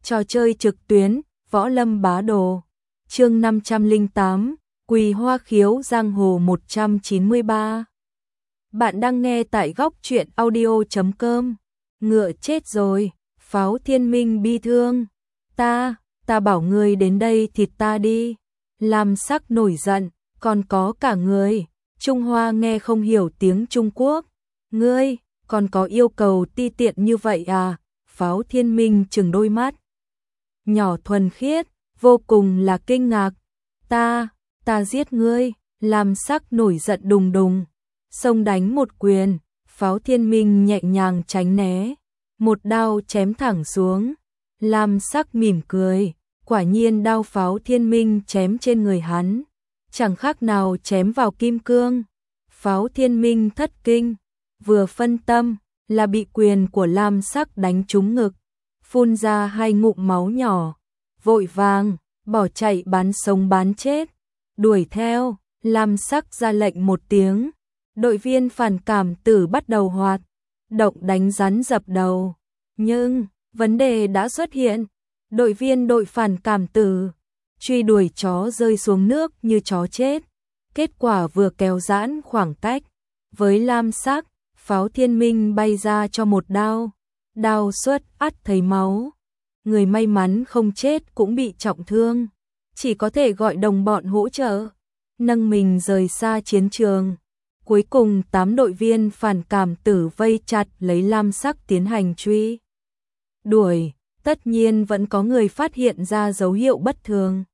Trò chơi trực tuyến, Võ Lâm Bá Đồ. Chương 508, Quỳ Hoa Khiếu Giang Hồ 193. Bạn đang nghe tại góc truyện audio.com. Ngựa chết rồi, Pháo Thiên Minh bi thương. Ta bảo ngươi đến đây thịt ta đi. Lam Sắc nổi giận, còn có cả người. Trung Hoa nghe không hiểu tiếng Trung Quốc. Ngươi, còn có yêu cầu ti tiện như vậy à? Pháo Thiên Minh trừng đôi mắt nhỏ thuần khiết, vô cùng là kinh ngạc. Ta giết ngươi. Lam Sắc nổi giận đùng đùng, xông đánh một quyền. Pháo Thiên Minh nhẹ nhàng tránh né, một đao chém thẳng xuống. Lam Sắc mỉm cười, quả nhiên đao Pháo Thiên Minh chém trên người hắn, chẳng khác nào chém vào kim cương. Pháo Thiên Minh thất kinh, vừa phân tâm là bị quyền của Lam Sắc đánh trúng ngực, phun ra hai ngụm máu nhỏ, vội vàng bỏ chạy bán sống bán chết. Đuổi theo, Lam Sắc ra lệnh một tiếng, đội viên phản cảm tử bắt đầu hoạt động đánh rắn dập đầu. Nhưng vấn đề đã xuất hiện, đội phản cảm tử truy đuổi chó rơi xuống nước như chó chết. Kết quả vừa kéo giãn khoảng cách với Lam Sắc, Pháo Thiên Minh bay ra cho một đao xuất ắt thấy máu. Người may mắn không chết cũng bị trọng thương, chỉ có thể gọi đồng bọn hỗ trợ, nâng mình rời xa chiến trường. Cuối cùng 8 đội viên phản cảm tử vây chặt lấy Lam Sắc tiến hành truy đuổi. Tất nhiên vẫn có người phát hiện ra dấu hiệu bất thường.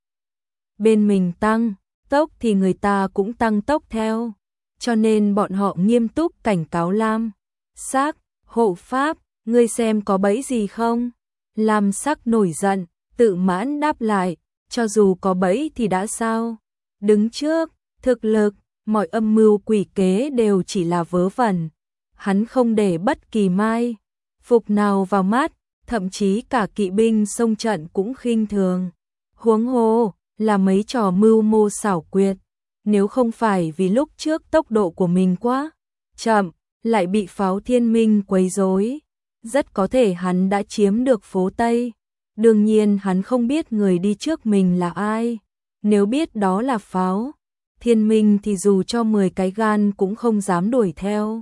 Bên mình tăng tốc thì người ta cũng tăng tốc theo, cho nên bọn họ nghiêm túc cảnh cáo Lam Sắc: hộ pháp, ngươi xem có bẫy gì không? Lam Sắc nổi giận, tự mãn đáp lại, cho dù có bẫy thì đã sao? Đứng trước thực lực, mọi âm mưu quỷ kế đều chỉ là vớ vẩn. Hắn không để bất kỳ mai phục nào vào mắt, thậm chí cả kỵ binh xông trận cũng khinh thường. Huống hồ là mấy trò mưu mô xảo quyệt. Nếu không phải vì lúc trước tốc độ của mình quá chậm, lại bị Pháo Thiên Minh quấy rối, rất có thể hắn đã chiếm được phố Tây. Đương nhiên hắn không biết người đi trước mình là ai. Nếu biết đó là Pháo Thiên Minh thì dù cho 10 cái gan cũng không dám đuổi theo.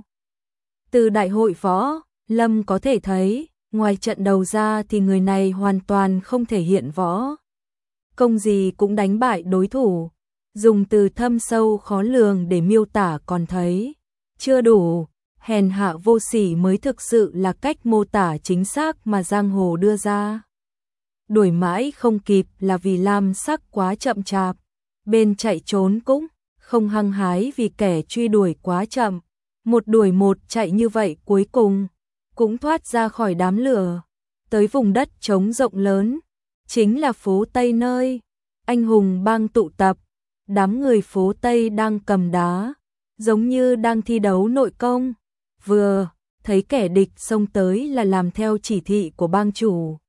Từ đại hội võ lâm có thể thấy, ngoài trận đầu ra thì người này hoàn toàn không thể hiện võ công gì cũng đánh bại đối thủ. Dùng từ thâm sâu khó lường để miêu tả còn thấy chưa đủ, hèn hạ vô sỉ mới thực sự là cách mô tả chính xác mà giang hồ đưa ra. Đuổi mãi không kịp là vì Lam Sắc quá chậm chạp, bên chạy trốn cũng không hăng hái vì kẻ truy đuổi quá chậm. Một đuổi một chạy như vậy cuối cùng cũng thoát ra khỏi đám lửa, tới vùng đất trống rộng lớn, chính là phố Tây nơi anh hùng bang tụ tập. Đám người phố Tây đang cầm đá, giống như đang thi đấu nội công, vừa thấy kẻ địch xông tới là làm theo chỉ thị của bang chủ.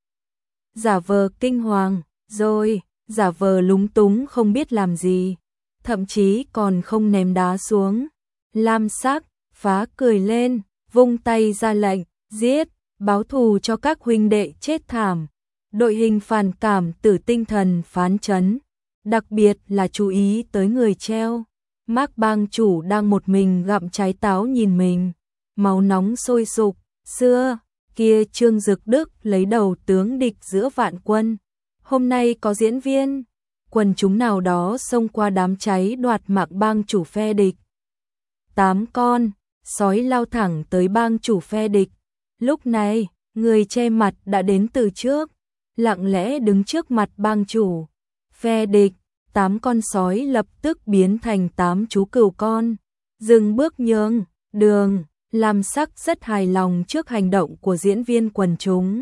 Giả vờ kinh hoàng, rồi giả vờ lúng túng không biết làm gì, thậm chí còn không ném đá xuống. Lam Sắc phá cười lên, vung tay ra lệnh, giết, báo thù cho các huynh đệ chết thảm. Đội hình phản cảm tử tinh thần phấn chấn, đặc biệt là chú ý tới người treo mác bang chủ đang một mình gặm trái táo nhìn mình, máu nóng sôi sục. Xưa kia Trương Dực Đức lấy đầu tướng địch giữa vạn quân, hôm nay có diễn viên quần chúng nào đó xông qua đám cháy đoạt mạng bang chủ phe địch. 8 con sói lao thẳng tới bang chủ phe địch. Lúc này người che mặt đã đến từ trước, lặng lẽ đứng trước mặt bang chủ phe địch. 8 con sói lập tức biến thành 8 chú cừu con, dừng bước nhường đường. Lam Sắc rất hài lòng trước hành động của diễn viên quần chúng,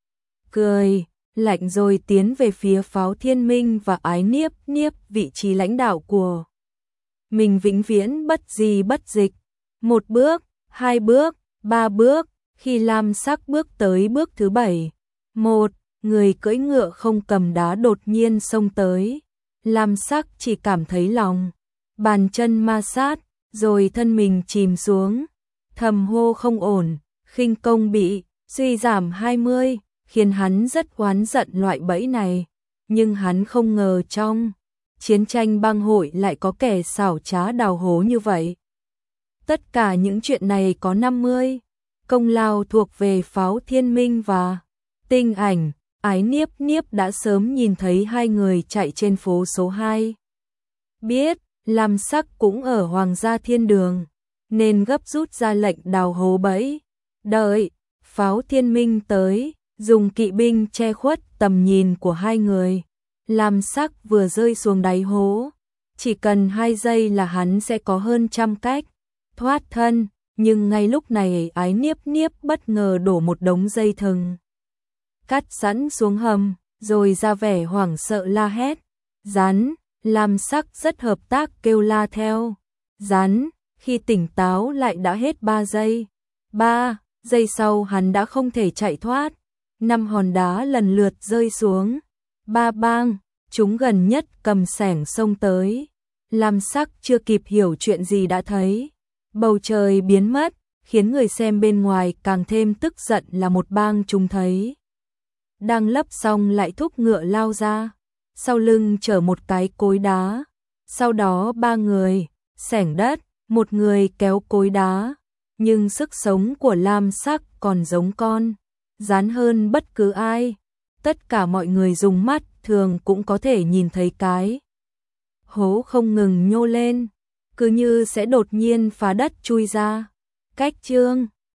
cười lạnh rồi tiến về phía Pháo Thiên Minh và ái niếp vị trí lãnh đạo của mình vĩnh viễn bất di bất dịch. Một bước, 2 bước, 3 bước, khi Lam Sắc bước tới bước thứ 7, một người cưỡi ngựa không cầm đá đột nhiên xông tới. Lam Sắc chỉ cảm thấy lòng bàn chân ma sát, rồi thân mình chìm xuống, thầm hô không ổn, khinh công bị suy giảm 20. khiến hắn rất oán giận loại bẫy này, nhưng hắn không ngờ trong chiến tranh bang hội lại có kẻ xảo trá đào hố như vậy. Tất cả những chuyện này có 50 công lao thuộc về Pháo Thiên Minh và Tinh Ảnh. Ái Niếp Niếp đã sớm nhìn thấy hai người chạy trên phố số 2. Biết Lam Sắc cũng ở Hoàng gia Thiên Đường, nên gấp rút ra lệnh đào hố bẫy. Đợi Pháo Thiên Minh tới, dùng kỵ binh che khuất tầm nhìn của hai người. Lam Sắc vừa rơi xuống đáy hố, chỉ cần 2 giây là hắn sẽ có hơn 100 cách thoát thân, nhưng ngay lúc này Ái Niếp Niếp bất ngờ đổ một đống dây thừng cắt sẵn xuống hầm, rồi ra vẻ hoảng sợ la hét. Rắn. Lam Sắc rất hợp tác kêu la theo. Rắn. Khi tỉnh táo lại đã hết 3 giây. 3 giây sau hắn đã không thể chạy thoát. 5 hòn đá lần lượt rơi xuống. Ba bang, chúng gần nhất cầm xẻng xông tới. Lam Sắc chưa kịp hiểu chuyện gì đã thấy bầu trời biến mất, khiến người xem bên ngoài càng thêm tức giận là một bang chúng thấy đang lấp xong lại thúc ngựa lao ra, sau lưng chở một cái cối đá. Sau đó 3 người xẻng đất, một người kéo cối đá, nhưng sức sống của Lam Sắc còn giống con rắn hơn bất cứ ai. Tất cả mọi người dùng mắt thường cũng có thể nhìn thấy cái hố không ngừng nhô lên, cứ như sẽ đột nhiên phá đất chui ra. Cách chương